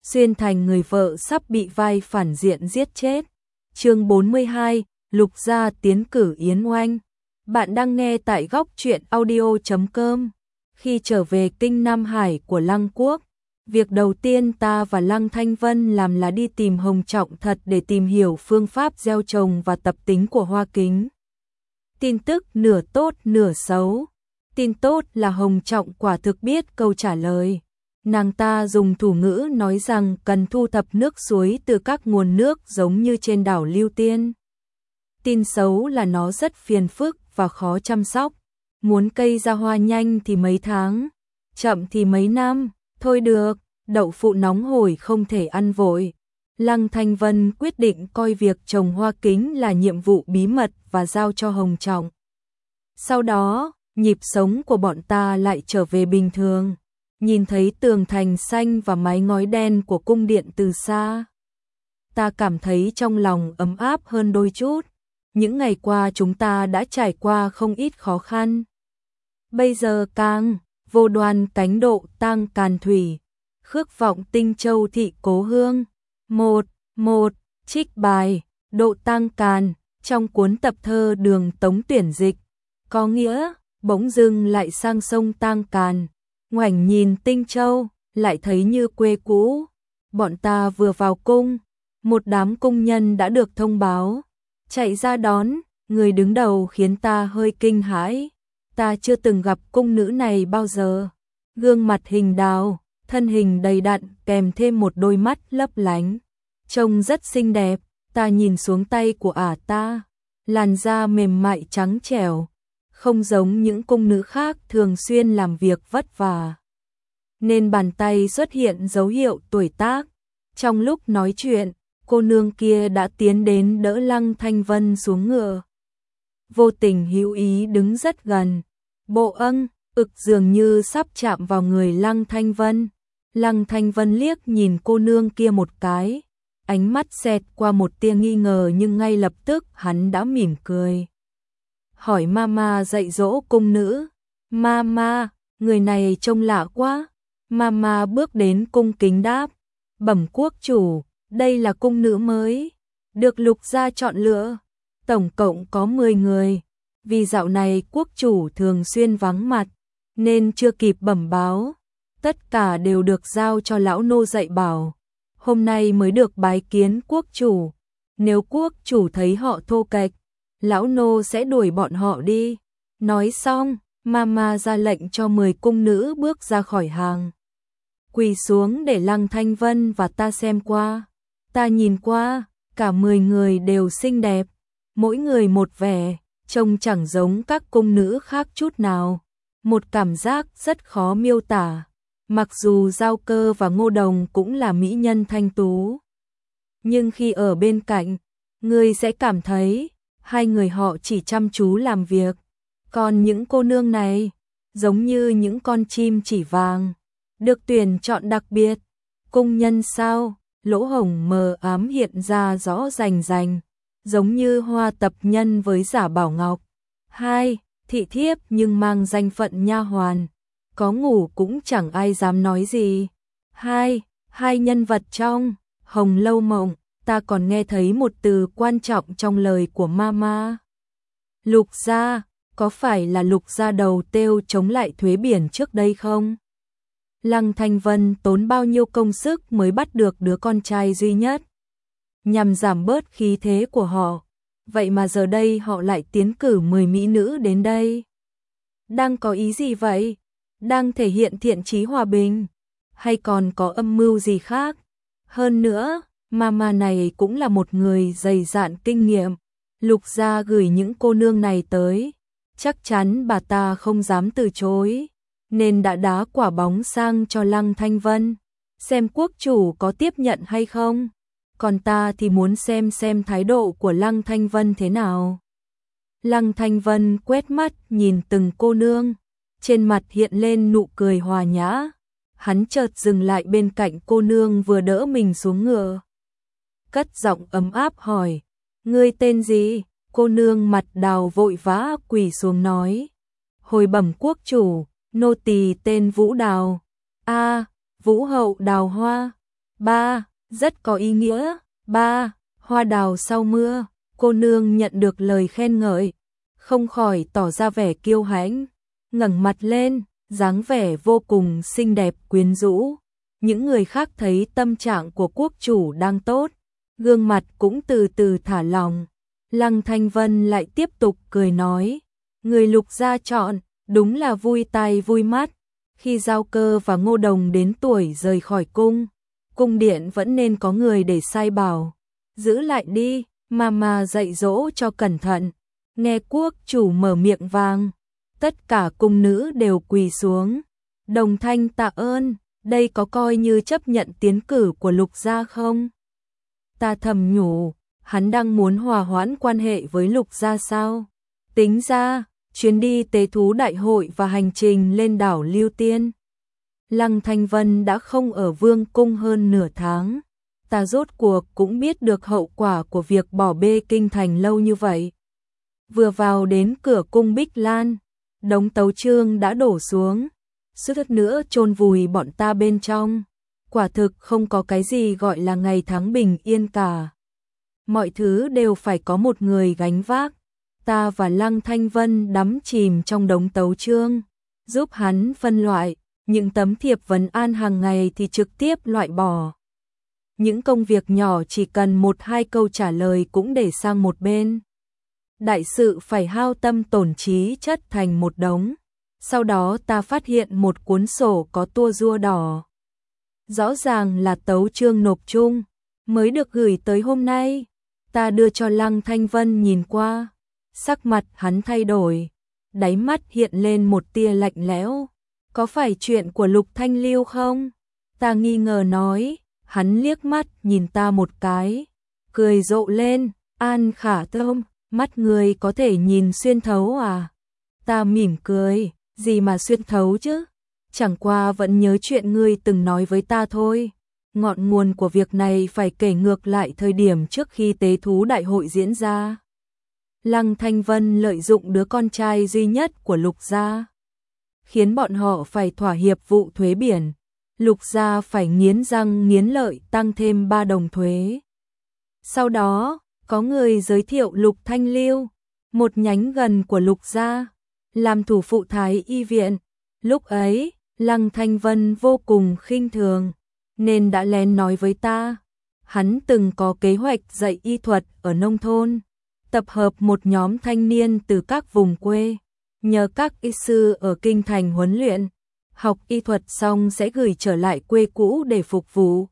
xuyên thành người vợ sắp bị vai phản diện giết chết. Chương 42, Lục gia tiến cử Yến Oanh. Bạn đang nghe tại góc truyện audio.com. Khi trở về kinh Nam Hải của Lăng Quốc, việc đầu tiên ta và Lăng Thanh Vân làm là đi tìm Hồng Trọng thật để tìm hiểu phương pháp gieo trồng và tập tính của hoa kính. Tin tức nửa tốt nửa xấu. Tin tốt là Hồng Trọng quả thực biết câu trả lời. Nàng ta dùng thủ ngữ nói rằng cần thu thập nước suối từ các nguồn nước giống như trên đảo Lưu Tiên. Tin xấu là nó rất phiền phức và khó chăm sóc. Muốn cây ra hoa nhanh thì mấy tháng, chậm thì mấy năm. Thôi được, đậu phụ nóng hổi không thể ăn vội. Lăng Thanh Vân quyết định coi việc trồng hoa kính là nhiệm vụ bí mật và giao cho Hồng Trọng. Sau đó, nhịp sống của bọn ta lại trở về bình thường. Nhìn thấy tường thành xanh và mái ngói đen của cung điện từ xa, ta cảm thấy trong lòng ấm áp hơn đôi chút. Những ngày qua chúng ta đã trải qua không ít khó khăn. Bây giờ càng vô đoan cánh độ tang càn thủy, khước vọng Tinh Châu thị cố hương. Một trích bài độ tang càn trong cuốn tập thơ Đường Tống tuyển dịch, có nghĩa bỗng dưng lại sang sông Tang Càn, ngoảnh nhìn Tinh Châu, lại thấy như quê cũ. Bọn ta vừa vào cung, một đám cung nhân đã được thông báo, chạy ra đón. Người đứng đầu khiến ta hơi kinh hãi. Ta chưa từng gặp cung nữ này bao giờ. Gương mặt hình đào, thân hình đầy đặn kèm thêm một đôi mắt lấp lánh, trông rất xinh đẹp. Ta nhìn xuống tay của ả ta, làn da mềm mại trắng trẻo, không giống những cung nữ khác thường xuyên làm việc vất vả, nên bàn tay xuất hiện dấu hiệu tuổi tác. Trong lúc nói chuyện, cô nương kia đã tiến đến đỡ Lăng Thanh Vân xuống ngựa, vô tình hữu ý đứng rất gần, bộ ực dường như sắp chạm vào người Lăng Thanh Vân. Lăng Thanh Vân liếc nhìn cô nương kia một cái, ánh mắt xẹt qua một tia nghi ngờ nhưng ngay lập tức hắn đã mỉm cười. Hỏi Mama dạy dỗ cung nữ. Mama, người này trông lạ quá. Mama bước đến cung kính đáp. Bẩm quốc chủ, đây là cung nữ mới, được Lục gia chọn lựa. Tổng cộng có 10 người. Vì dạo này quốc chủ thường xuyên vắng mặt, nên chưa kịp bẩm báo. Tất cả đều được giao cho lão nô dạy bảo. Hôm nay mới được bái kiến quốc chủ. Nếu quốc chủ thấy họ thô kệch, lão nô sẽ đuổi bọn họ đi. Nói xong, Mama ra lệnh cho 10 cung nữ bước ra khỏi hàng, quỳ xuống để Lăng Thanh Vân và ta xem qua. Ta nhìn qua, cả 10 người đều xinh đẹp, mỗi người một vẻ, trông chẳng giống các cung nữ khác chút nào. Một cảm giác rất khó miêu tả. Mặc dù Giao Cơ và Ngô Đồng cũng là mỹ nhân thanh tú, nhưng khi ở bên cạnh, người sẽ cảm thấy hai người họ chỉ chăm chú làm việc. Còn những cô nương này, giống như những con chim chỉ vàng, được tuyển chọn đặc biệt. Cung nhân sao? Lỗ hổng mờ ám hiện ra rõ rành rành, giống như Hoa Tập Nhân với Giả Bảo Ngọc. 2. Thị thiếp nhưng mang danh phận nha hoàn, có ngủ cũng chẳng ai dám nói gì. 2. Hai nhân vật trong Hồng Lâu Mộng. Ta còn nghe thấy một từ quan trọng trong lời của Mama. Lục gia, có phải là Lục gia đầu têu chống lại thuế biển trước đây không? Lăng Thanh Vân tốn bao nhiêu công sức mới bắt được đứa con trai duy nhất, nhằm giảm bớt khí thế của họ. Vậy mà giờ đây họ lại tiến cử 10 mỹ nữ đến đây. Đang có ý gì vậy? Đang thể hiện thiện chí hòa bình, hay còn có âm mưu gì khác? Hơn nữa, Mama này cũng là một người dày dạn kinh nghiệm. Lục gia gửi những cô nương này tới, chắc chắn bà ta không dám từ chối, nên đã đá quả bóng sang cho Lăng Thanh Vân, xem quốc chủ có tiếp nhận hay không. Còn ta thì muốn xem thái độ của Lăng Thanh Vân thế nào. Lăng Thanh Vân quét mắt nhìn từng cô nương, trên mặt hiện lên nụ cười hòa nhã. Hắn chợt dừng lại bên cạnh cô nương vừa đỡ mình xuống ngựa, cất giọng ấm áp hỏi, ngươi tên gì? Cô nương mặt đào vội vã quỳ xuống nói, hồi bẩm quốc chủ, nô tỳ tên Vũ Đào. A, Vũ hậu Đào Hoa. Ba, rất có ý nghĩa. Ba, hoa đào sau mưa. Cô nương nhận được lời khen ngợi, không khỏi tỏ ra vẻ kiêu hãnh, ngẩng mặt lên, dáng vẻ vô cùng xinh đẹp quyến rũ. Những người khác thấy tâm trạng của quốc chủ đang tốt, gương mặt cũng từ từ thả lỏng. Lăng Thanh Vân lại tiếp tục cười nói, người Lục gia chọn, đúng là vui tai vui mắt. Khi Giao Cơ và Ngô Đồng đến tuổi rời khỏi cung điện vẫn nên có người để sai bảo, giữ lại đi, mà dạy dỗ cho cẩn thận. Nghe quốc chủ mở miệng vang, tất cả cung nữ đều quỳ xuống, đồng thanh tạ ơn. Đây có coi như chấp nhận tiến cử của Lục gia không? Ta thầm nhủ, hắn đang muốn hòa hoãn quan hệ với Lục gia sao? Tính ra, chuyến đi tế thú đại hội và hành trình lên đảo Lưu Tiên, Lăng Thanh Vân đã không ở vương cung hơn nửa tháng. Ta rốt cuộc cũng biết được hậu quả của việc bỏ bê kinh thành lâu như vậy. Vừa vào đến cửa cung Bích Lan, đống tấu chương đã đổ xuống, suýt nữa chôn vùi bọn ta bên trong. Quả thực không có cái gì gọi là ngày tháng bình yên cả. Mọi thứ đều phải có một người gánh vác. Ta và Lăng Thanh Vân đắm chìm trong đống tấu chương, giúp hắn phân loại. Những tấm thiệp vấn an hàng ngày thì trực tiếp loại bỏ. Những công việc nhỏ chỉ cần 1-2 câu trả lời cũng để sang một bên. Đại sự phải hao tâm tổn trí chất thành một đống. Sau đó ta phát hiện một cuốn sổ có tua rua đỏ. Rõ ràng là tấu chương nộp chung, mới được gửi tới hôm nay. Ta đưa cho Lăng Thanh Vân nhìn qua. Sắc mặt hắn thay đổi, đáy mắt hiện lên một tia lạnh lẽo. Có phải chuyện của Lục Thanh Lưu không? Ta nghi ngờ nói. Hắn liếc mắt nhìn ta một cái, cười rộ lên. An Khả Thơm, mắt người có thể nhìn xuyên thấu à? Ta mỉm cười, gì mà xuyên thấu chứ? Chẳng qua vẫn nhớ chuyện ngươi từng nói với ta thôi. Ngọn nguồn của việc này phải kể ngược lại thời điểm trước khi tế thú đại hội diễn ra. Lăng Thanh Vân lợi dụng đứa con trai duy nhất của Lục gia, khiến bọn họ phải thỏa hiệp vụ thuế biển. Lục gia phải nghiến răng nghiến lợi tăng thêm 3 đồng thuế. Sau đó, có người giới thiệu Lục Thanh Lưu, một nhánh gần của Lục gia, làm thủ phụ thái y viện. Lúc ấy, Lăng Thanh Vân vô cùng khinh thường, nên đã lén nói với ta. Hắn từng có kế hoạch dạy y thuật ở nông thôn, tập hợp một nhóm thanh niên từ các vùng quê, nhờ các y sư ở kinh thành huấn luyện, học y thuật xong sẽ gửi trở lại quê cũ để phục vụ.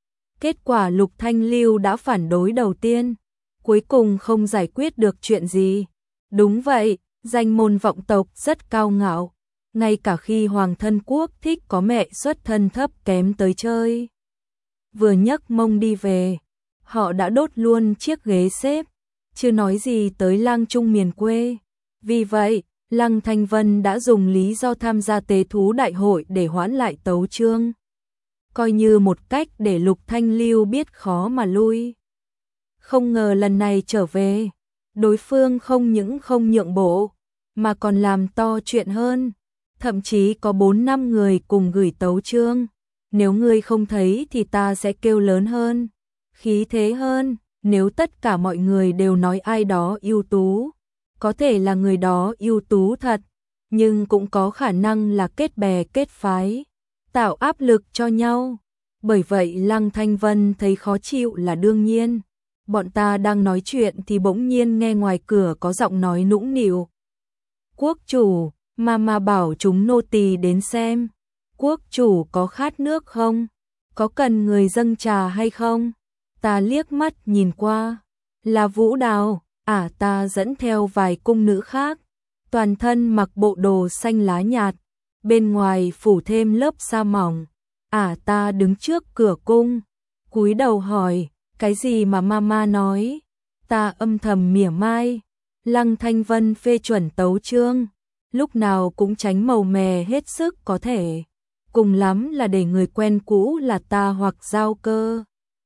Kết quả Lục Thanh Lưu đã phản đối đầu tiên, cuối cùng không giải quyết được chuyện gì. Đúng vậy, danh môn vọng tộc rất cao ngạo, ngay cả khi hoàng thân quốc thích có mẹ xuất thân thấp kém tới chơi. Vừa nhấc mông đi về, họ đã đốt luôn chiếc ghế xếp, chưa nói gì tới lang trung miền quê. Vì vậy, Lăng Thanh Vân đã dùng lý do tham gia tế thú đại hội để hoãn lại tấu chương, coi như một cách để Lục Thanh Lưu biết khó mà lui. Không ngờ lần này trở về, đối phương không những không nhượng bộ, mà còn làm to chuyện hơn. Thậm chí có 4-5 người cùng gửi tấu chương. Nếu ngươi không thấy thì ta sẽ kêu lớn hơn, khí thế hơn. Nếu tất cả mọi người đều nói ai đó ưu tú, có thể là người đó ưu tú thật, nhưng cũng có khả năng là kết bè kết phái, tạo áp lực cho nhau. Bởi vậy Lăng Thanh Vân thấy khó chịu là đương nhiên. Bọn ta đang nói chuyện thì bỗng nhiên nghe ngoài cửa có giọng nói nũng nịu. Quốc chủ, mà bảo chúng nô tỳ đến xem. Quốc chủ có khát nước không? Có cần người dâng trà hay không? Ta liếc mắt nhìn qua. Là Vũ Đào. Ta dẫn theo vài cung nữ khác, toàn thân mặc bộ đồ xanh lá nhạt, bên ngoài phủ thêm lớp sa mỏng. Ta đứng trước cửa cung, cúi đầu hỏi, cái gì mà mama nói? Ta âm thầm mỉa mai. Lăng Thanh Vân phê chuẩn tấu chương, lúc nào cũng tránh màu mè hết sức có thể, cùng lắm là để người quen cũ là ta hoặc Giao Cơ.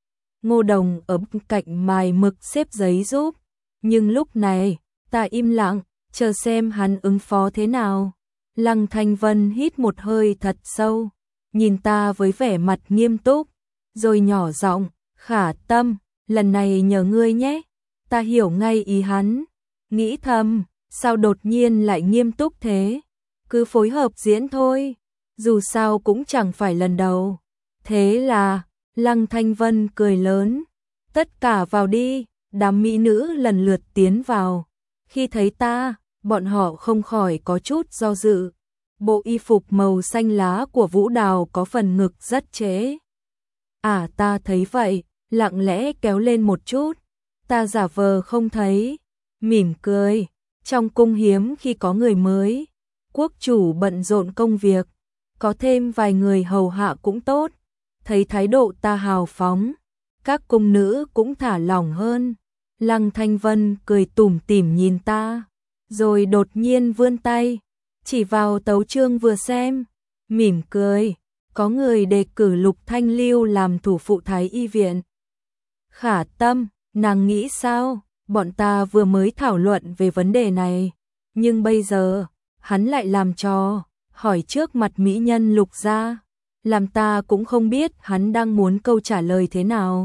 Ngô Đồng ở bên cạnh mài mực xếp giấy giúp. Nhưng lúc này, ta im lặng, chờ xem hắn ứng phó thế nào. Lăng Thanh Vân hít một hơi thật sâu, nhìn ta với vẻ mặt nghiêm túc. rồi nhỏ giọng, Khả Tâm, lần này nhờ ngươi nhé. Ta hiểu ngay ý hắn, nghĩ thầm, sao đột nhiên lại nghiêm túc thế, cứ phối hợp diễn thôi, dù sao cũng chẳng phải lần đầu. Thế là, Lăng Thanh Vân cười lớn, tất cả vào đi, đám mỹ nữ lần lượt tiến vào. Khi thấy ta, bọn họ không khỏi có chút do dự. Bộ y phục màu xanh lá của Vũ Đào có phần ngực rất trễ. Ta thấy vậy, lặng lẽ kéo lên một chút. Ta giả vờ không thấy, mỉm cười. Trong cung hiếm khi có người mới, quốc chủ bận rộn công việc, có thêm vài người hầu hạ cũng tốt. Thấy thái độ ta hào phóng, các cung nữ cũng thả lỏng hơn. Lăng Thanh Vân cười tủm tỉm nhìn ta, rồi đột nhiên vươn tay, chỉ vào tấu chương vừa xem, mỉm cười, có người đề cử Lục Thanh Lưu làm thủ phụ Thái Y viện. Khả Tâm, nàng nghĩ sao? Bọn ta vừa mới thảo luận về vấn đề này, nhưng bây giờ, hắn lại làm trò, hỏi trước mặt mỹ nhân Lục gia, làm ta cũng không biết hắn đang muốn câu trả lời thế nào.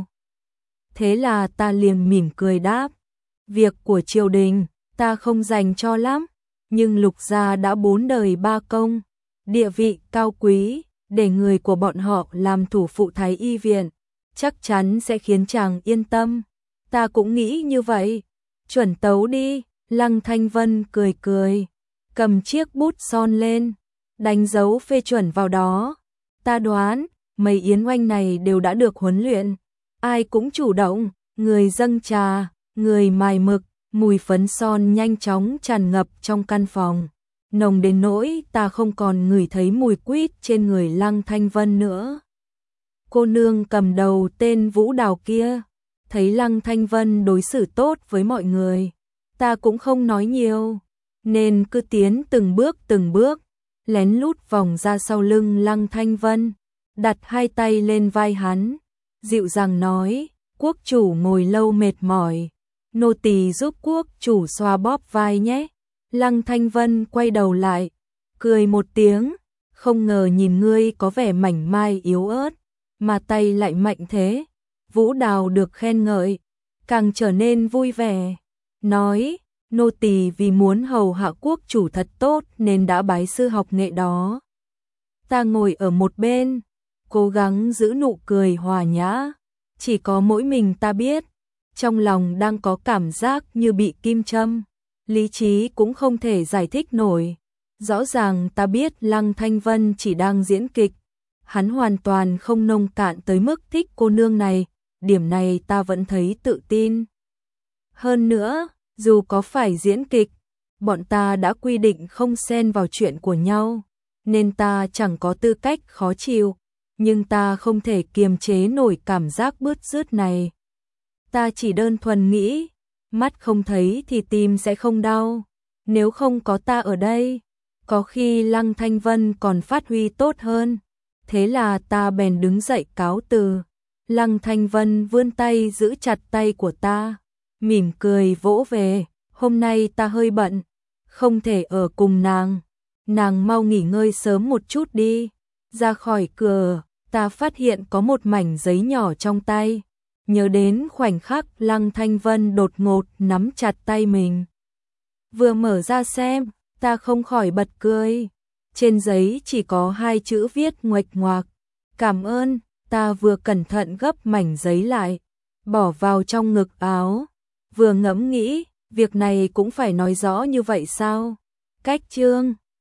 Thế là ta liền mỉm cười đáp, việc của triều đình, ta không dành cho lắm, nhưng Lục gia đã 4 đời 3 công, địa vị cao quý, để người của bọn họ làm thủ phụ Thái Y viện, chắc chắn sẽ khiến chàng yên tâm. Ta cũng nghĩ như vậy, chuẩn tấu đi. Lăng Thanh Vân cười cười, cầm chiếc bút son lên, đánh dấu phê chuẩn vào đó. Ta đoán, mấy yến oanh này đều đã được huấn luyện, ai cũng chủ động, người dâng trà, người mài mực, mùi phấn son nhanh chóng tràn ngập trong căn phòng, nồng đến nỗi ta không còn ngửi thấy mùi quýt trên người Lăng Thanh Vân nữa. Cô nương cầm đầu tên Vũ Đào kia, thấy Lăng Thanh Vân đối xử tốt với mọi người, ta cũng không nói nhiều, nên cứ tiến từng bước, lén lút vòng ra sau lưng Lăng Thanh Vân, đặt hai tay lên vai hắn, dịu dàng nói, quốc chủ ngồi lâu mệt mỏi, nô tỳ giúp quốc chủ xoa bóp vai nhé. Lăng Thanh Vân quay đầu lại, cười một tiếng, không ngờ nhìn ngươi có vẻ mảnh mai yếu ớt, mà tay lại mạnh thế. Vũ Đào được khen ngợi, càng trở nên vui vẻ, nói, nô tỳ vì muốn hầu hạ quốc chủ thật tốt nên đã bái sư học nghệ đó. Ta ngồi ở một bên, cố gắng giữ nụ cười hòa nhã, chỉ có mỗi mình ta biết, trong lòng đang có cảm giác như bị kim châm, lý trí cũng không thể giải thích nổi. Rõ ràng ta biết Lăng Thanh Vân chỉ đang diễn kịch, hắn hoàn toàn không nông cạn tới mức thích cô nương này, điểm này ta vẫn thấy tự tin. Hơn nữa, dù có phải diễn kịch, bọn ta đã quy định không xen vào chuyện của nhau, nên ta chẳng có tư cách khó chịu, nhưng ta không thể kiềm chế nổi cảm giác bứt rứt này. Ta chỉ đơn thuần nghĩ, mắt không thấy thì tim sẽ không đau, nếu không có ta ở đây, có khi Lăng Thanh Vân còn phát huy tốt hơn. Thế là ta bèn đứng dậy cáo từ. Lăng Thanh Vân vươn tay giữ chặt tay của ta, mỉm cười vỗ về, hôm nay ta hơi bận, không thể ở cùng nàng mau nghỉ ngơi sớm một chút đi. Ra khỏi cửa, ta phát hiện có một mảnh giấy nhỏ trong tay, nhớ đến khoảnh khắc Lăng Thanh Vân đột ngột nắm chặt tay mình. Vừa mở ra xem, ta không khỏi bật cười, trên giấy chỉ có 2 chữ viết nguệch ngoạc, cảm ơn. Ta vừa cẩn thận gấp mảnh giấy lại, bỏ vào trong ngực áo, vừa ngẫm nghĩ, việc này cũng phải nói rõ như vậy sao? Cách chương